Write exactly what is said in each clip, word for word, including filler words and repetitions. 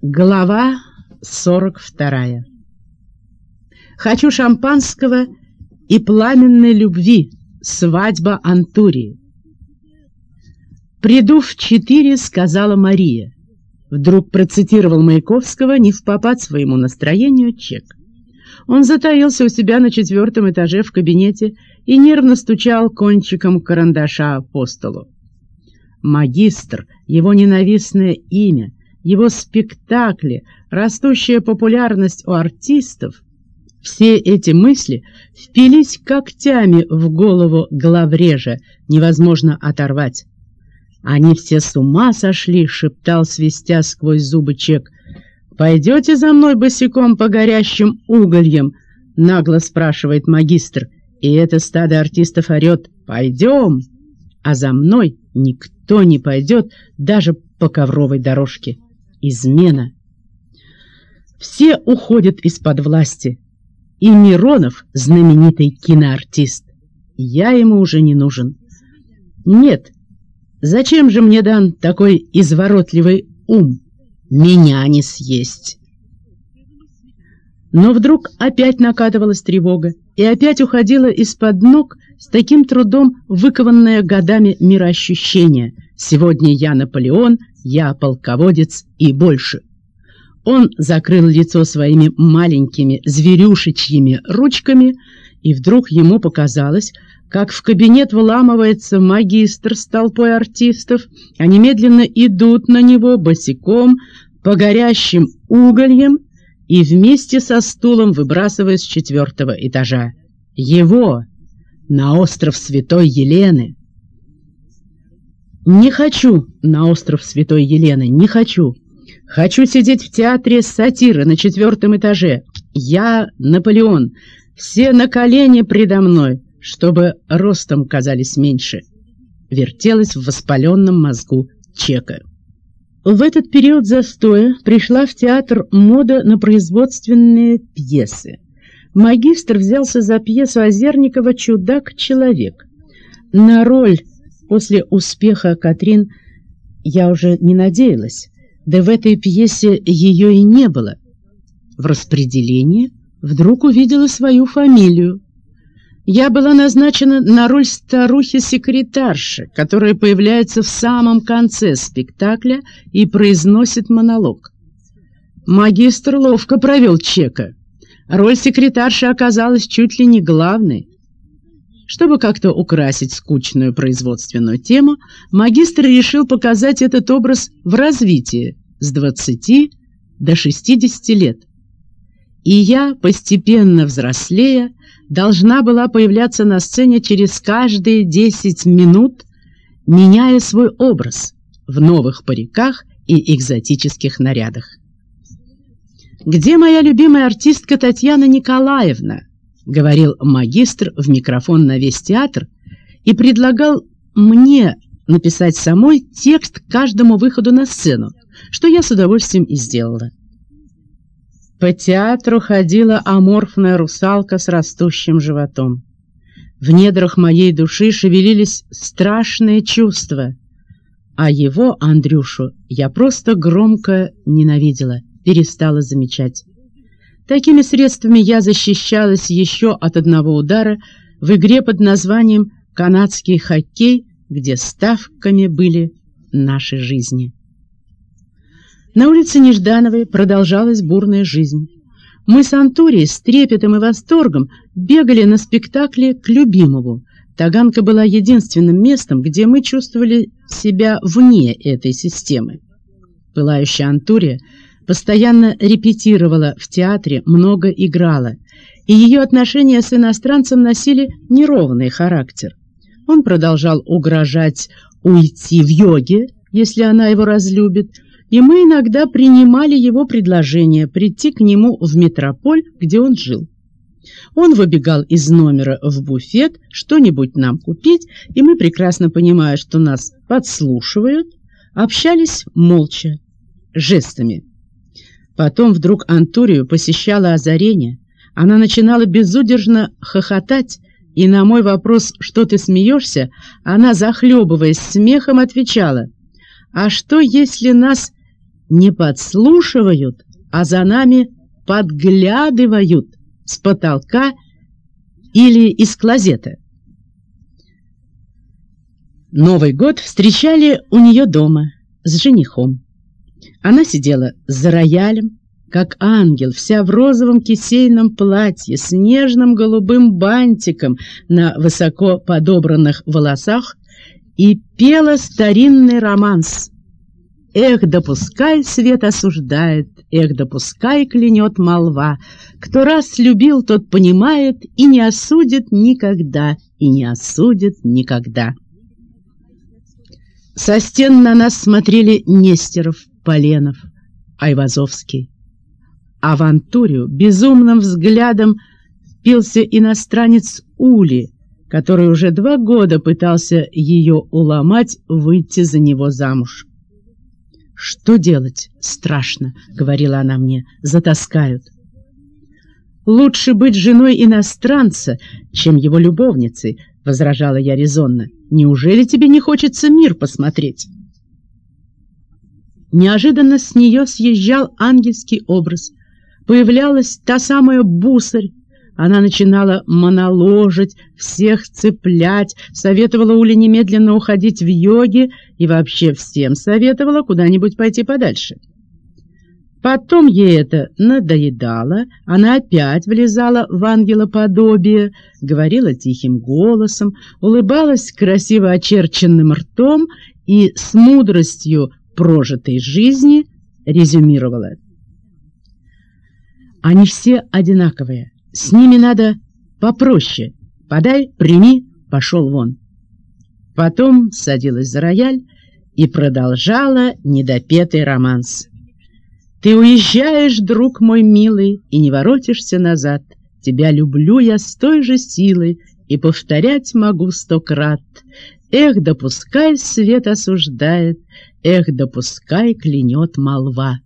Глава сорок вторая. Хочу шампанского и пламенной любви. Свадьба Антурии. «Приду в четыре», — сказала Мария. Вдруг процитировал Маяковского не впопад своему настроению чек. Он затаился у себя на четвертом этаже в кабинете и нервно стучал кончиком карандаша по столу. Магистр, его ненавистное имя, его спектакли, растущая популярность у артистов — все эти мысли впились когтями в голову главрежа, невозможно оторвать. «Они все с ума сошли», — шептал, свистя сквозь зубы чек. «Пойдете за мной босиком по горящим угольям?» — нагло спрашивает магистр. И это стадо артистов орет: «Пойдем!» А за мной никто не пойдет даже по ковровой дорожке. Измена. Все уходят из-под власти. И Миронов — знаменитый киноартист. Я ему уже не нужен. Нет, зачем же мне дан такой изворотливый ум? Меня не съесть. Но вдруг опять накатывалась тревога, и опять уходила из-под ног с таким трудом выкованное годами мироощущение. Сегодня я Наполеон, я полководец и больше. Он закрыл лицо своими маленькими зверюшечьими ручками, и вдруг ему показалось, как в кабинет вламывается магистр с толпой артистов. Они медленно идут на него босиком по горящим угольям и вместе со стулом выбрасывают с четвертого этажа. Его на остров Святой Елены. Не хочу на остров Святой Елены, не хочу. Хочу сидеть в театре сатиры на четвертом этаже. Я Наполеон. Все на колени предо мной, чтобы ростом казались меньше. Вертелось в воспаленном мозгу чека. В этот период застоя пришла в театр мода на производственные пьесы. Магистр взялся за пьесу Озерникова «Чудак-человек». На роль после успеха Катрин я уже не надеялась. Да в этой пьесе ее и не было. В распределении вдруг увидела свою фамилию. Я была назначена на роль старухи-секретарши, которая появляется в самом конце спектакля и произносит монолог. Магистр ловко провел чека. Роль секретарши оказалась чуть ли не главной. Чтобы как-то украсить скучную производственную тему, магистр решил показать этот образ в развитии с двадцати до шестидесяти лет. И я, постепенно взрослея, должна была появляться на сцене через каждые десять минут, меняя свой образ в новых париках и экзотических нарядах. «Где моя любимая артистка Татьяна Николаевна?» — говорил магистр в микрофон на весь театр и предлагал мне написать самой текст к каждому выходу на сцену, что я с удовольствием и сделала. По театру ходила аморфная русалка с растущим животом. В недрах моей души шевелились страшные чувства, а его, Андрюшу, я просто громко ненавидела, перестала замечать. Такими средствами я защищалась еще от одного удара в игре под названием «Канадский хоккей», где ставками были наши жизни. На улице Неждановой продолжалась бурная жизнь. Мы с Антурией с трепетом и восторгом бегали на спектакле к Любимову. Таганка была единственным местом, где мы чувствовали себя вне этой системы. Пылающая Антурия постоянно репетировала в театре, много играла, и ее отношения с иностранцем носили неровный характер. Он продолжал угрожать уйти в йоге, если она его разлюбит, и мы иногда принимали его предложение прийти к нему в метрополь, где он жил. Он выбегал из номера в буфет что-нибудь нам купить, и мы, прекрасно понимая, что нас подслушивают, общались молча, жестами. Потом вдруг Антурию посещало озарение. Она начинала безудержно хохотать, и на мой вопрос «Что ты смеешься?», она, захлебываясь смехом, отвечала: «А что, если нас не подслушивают, а за нами подглядывают с потолка или из клозета. Новый год встречали у нее дома с женихом. Она сидела за роялем, как ангел, вся в розовом кисейном платье с нежным голубым бантиком на высоко подобранных волосах, и пела старинный романс. Эх, допускай свет осуждает, эх, допускай клянет молва. Кто раз любил, тот понимает и не осудит никогда, и не осудит никогда. Со стен на нас смотрели Нестеров, Поленов, Айвазовский. А в Антурию безумным взглядом впился иностранец Ули, который уже два года пытался ее уломать выйти за него замуж. «Что делать? Страшно», — говорила она мне, — «затаскают». «Лучше быть женой иностранца, чем его любовницей», — возражала я резонно. «Неужели тебе не хочется мир посмотреть?» Неожиданно с нее съезжал ангельский образ. Появлялась та самая Бусарь. Она начинала моноложить, всех цеплять, советовала Уле немедленно уходить в йоги и вообще всем советовала куда-нибудь пойти подальше. Потом ей это надоедало, она опять влезала в ангелоподобие, говорила тихим голосом, улыбалась красиво очерченным ртом и с мудростью прожитой жизни резюмировала: «Они все одинаковые. С ними надо попроще. Подай, прими, пошел вон». Потом садилась за рояль и продолжала недопетый романс. «Ты уезжаешь, друг мой милый, и не воротишься назад. Тебя люблю я с той же силой, и повторять могу сто крат. Эх, допускай свет осуждает, эх, допускай клянет молва».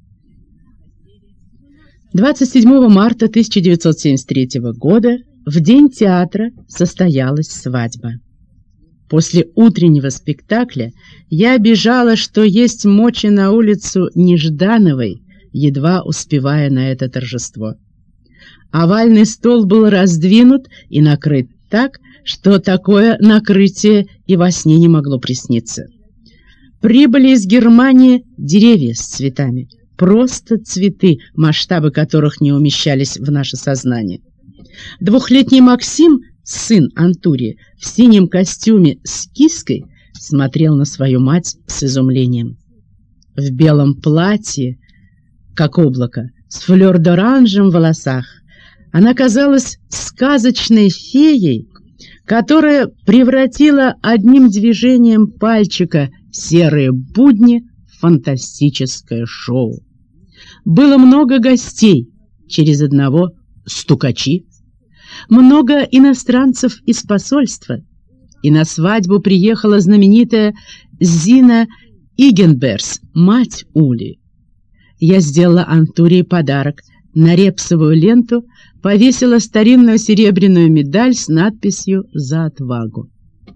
двадцать седьмого марта тысяча девятьсот семьдесят третьего года, в день театра, состоялась свадьба. После утреннего спектакля я бежала, что есть мочи, на улицу Неждановой, едва успевая на это торжество. Овальный стол был раздвинут и накрыт так, что такое накрытие и во сне не могло присниться. Прибыли из Германии деревья с цветами. Просто цветы, масштабы которых не умещались в наше сознание. Двухлетний Максим, сын Антурии, в синем костюме с киской, смотрел на свою мать с изумлением. В белом платье, как облако, с флёр-д'оранжем в волосах, она казалась сказочной феей, которая превратила одним движением пальчика серые будни в фантастическое шоу. Было много гостей, через одного стукачи, много иностранцев из посольства, и на свадьбу приехала знаменитая Зина Игенберс, мать Ули. Я сделала Антурии подарок. На репсовую ленту повесила старинную серебряную медаль с надписью «За отвагу».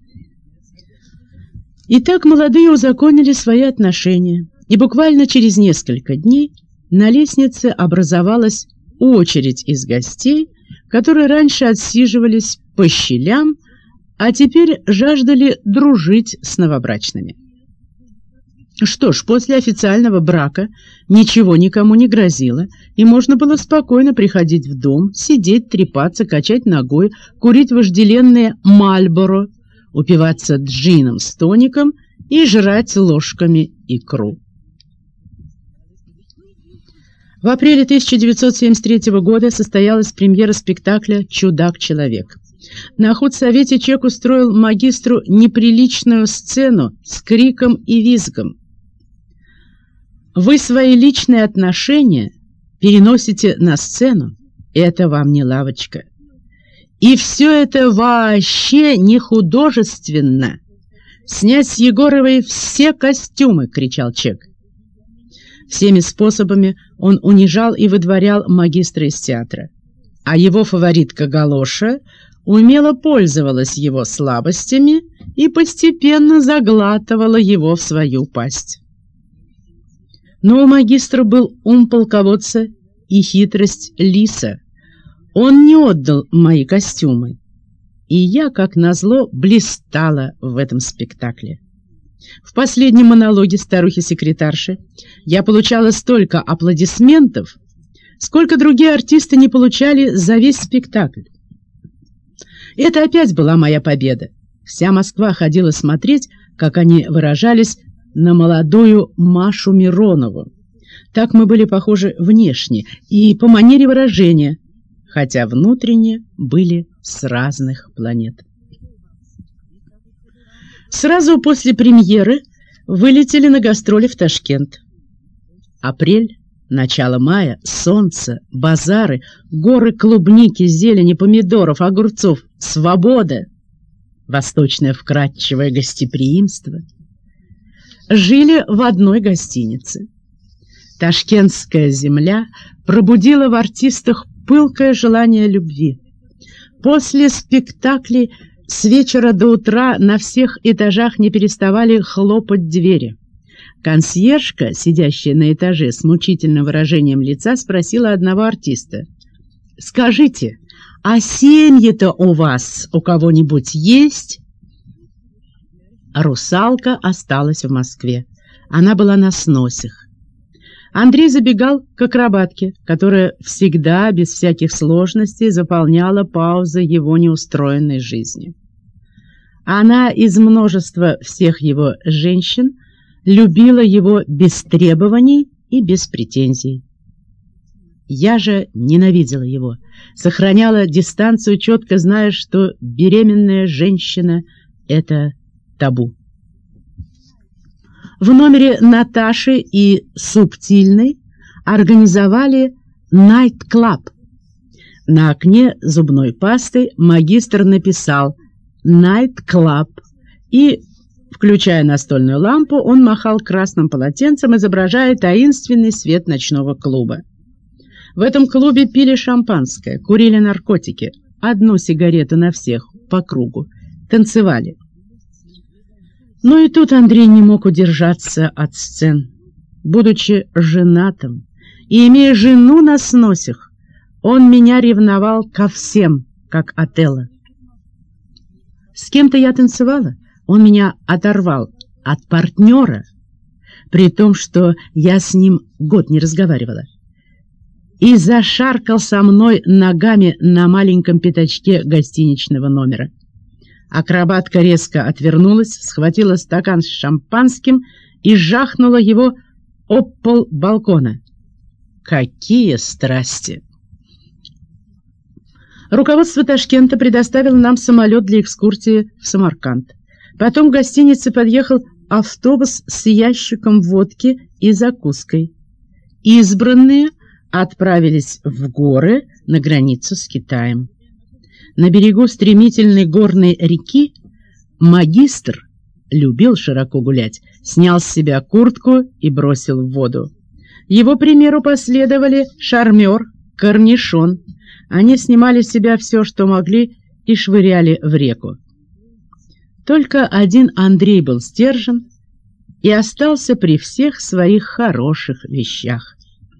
Итак, молодые узаконили свои отношения, и буквально через несколько дней на лестнице образовалась очередь из гостей, которые раньше отсиживались по щелям, а теперь жаждали дружить с новобрачными. Что ж, после официального брака ничего никому не грозило, и можно было спокойно приходить в дом, сидеть, трепаться, качать ногой, курить вожделенные Мальборо, упиваться джином с тоником и жрать ложками икру. В апреле тысяча девятьсот семьдесят третьего года состоялась премьера спектакля «Чудак-человек». На худсовете Чек устроил магистру неприличную сцену с криком и визгом. Вы свои личные отношения переносите на сцену, это вам не лавочка. И все это вообще не художественно. Снять с Егоровой все костюмы, кричал Чек. Всеми способами он унижал и выдворял магистра из театра, а его фаворитка Галоша умело пользовалась его слабостями и постепенно заглатывала его в свою пасть. Но у магистра был ум полководца и хитрость лиса. Он не отдал мои костюмы, и я, как назло, блистала в этом спектакле. В последнем монологе старухи-секретарши я получала столько аплодисментов, сколько другие артисты не получали за весь спектакль. Это опять была моя победа. Вся Москва ходила смотреть, как они выражались, на молодую Машу Миронову. Так мы были похожи внешне и по манере выражения, хотя внутренне были с разных планет. Сразу после премьеры вылетели на гастроли в Ташкент. Апрель, начало мая, солнце, базары, горы клубники, зелени, помидоров, огурцов, свобода, восточное вкрадчивое гостеприимство. Жили в одной гостинице. Ташкентская земля пробудила в артистах пылкое желание любви. После спектаклей с вечера до утра на всех этажах не переставали хлопать двери. Консьержка, сидящая на этаже с мучительным выражением лица, спросила одного артиста: «Скажите, а семьи-то у вас у кого-нибудь есть?» Русалка осталась в Москве. Она была на сносях. Андрей забегал к акробатке, которая всегда, без всяких сложностей, заполняла паузы его неустроенной жизни. Она из множества всех его женщин любила его без требований и без претензий. Я же ненавидела его, сохраняла дистанцию, четко зная, что беременная женщина — это табу. В номере Наташи и Субтильной организовали найт-клаб. На окне зубной пастой магистр написал «Найт-клаб», и, включая настольную лампу, он махал красным полотенцем, изображая таинственный свет ночного клуба. В этом клубе пили шампанское, курили наркотики, одну сигарету на всех, по кругу, танцевали. Но и тут Андрей не мог удержаться от сцен. Будучи женатым и имея жену на сносях, он меня ревновал ко всем, как Отелло. С кем-то я танцевала, он меня оторвал от партнера, при том, что я с ним год не разговаривала, и зашаркал со мной ногами на маленьком пятачке гостиничного номера. Акробатка резко отвернулась, схватила стакан с шампанским и жахнула его об пол балкона. Какие страсти! Руководство Ташкента предоставило нам самолет для экскурсии в Самарканд. Потом в гостинице подъехал автобус с ящиком водки и закуской. Избранные отправились в горы на границу с Китаем. На берегу стремительной горной реки магистр любил широко гулять, снял с себя куртку и бросил в воду. Его примеру последовали шармер, корнишон. Они снимали с себя все, что могли, и швыряли в реку. Только один Андрей был сдержан и остался при всех своих хороших вещах.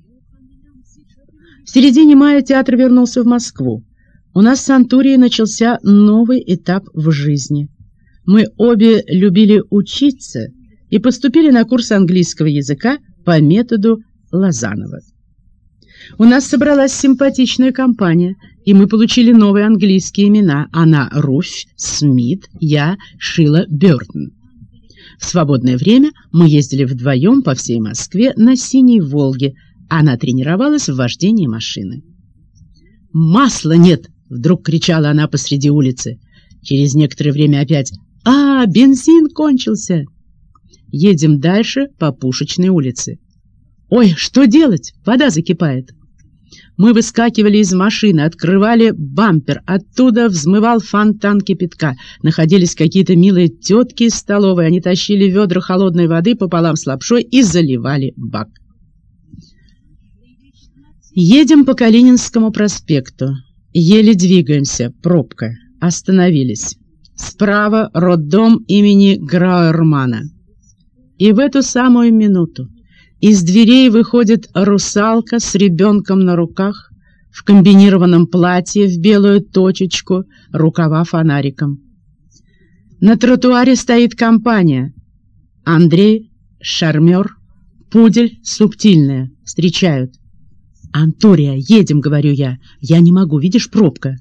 В середине мая театр вернулся в Москву. У нас с Антурией начался новый этап в жизни. Мы обе любили учиться и поступили на курс английского языка по методу Лозанова. У нас собралась симпатичная компания, и мы получили новые английские имена. Она Руфь Смит, я Шила Бёртон. В свободное время мы ездили вдвоем по всей Москве на «Синей Волге». Она тренировалась в вождении машины. «Масла нет!» — вдруг кричала она посреди улицы. Через некоторое время опять «А, бензин кончился!» Едем дальше по Пушечной улице. «Ой, что делать? Вода закипает!» Мы выскакивали из машины, открывали бампер, оттуда взмывал фонтан кипятка. Находились какие-то милые тетки из столовой, они тащили ведра холодной воды пополам с лапшой и заливали бак. Едем по Калининскому проспекту. Еле двигаемся, пробка. Остановились. Справа роддом имени Грауэрмана. И в эту самую минуту Из дверей выходит русалка с ребенком на руках, в комбинированном платье в белую точечку, рукава фонариком. На тротуаре стоит компания. Андрей, шармер, пудель, субтильная. Встречают. «Антория, едем», — говорю я. «Я не могу, видишь, пробка».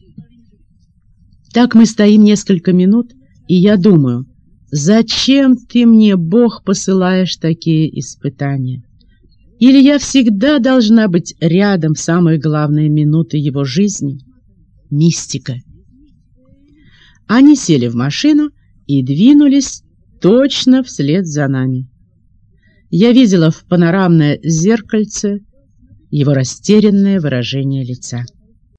Так мы стоим несколько минут, и я думаю, зачем ты мне, Бог, посылаешь такие испытания? Или я всегда должна быть рядом в самые главные минуты его жизни? Мистика. Они сели в машину и двинулись точно вслед за нами. Я видела в панорамное зеркальце его растерянное выражение лица.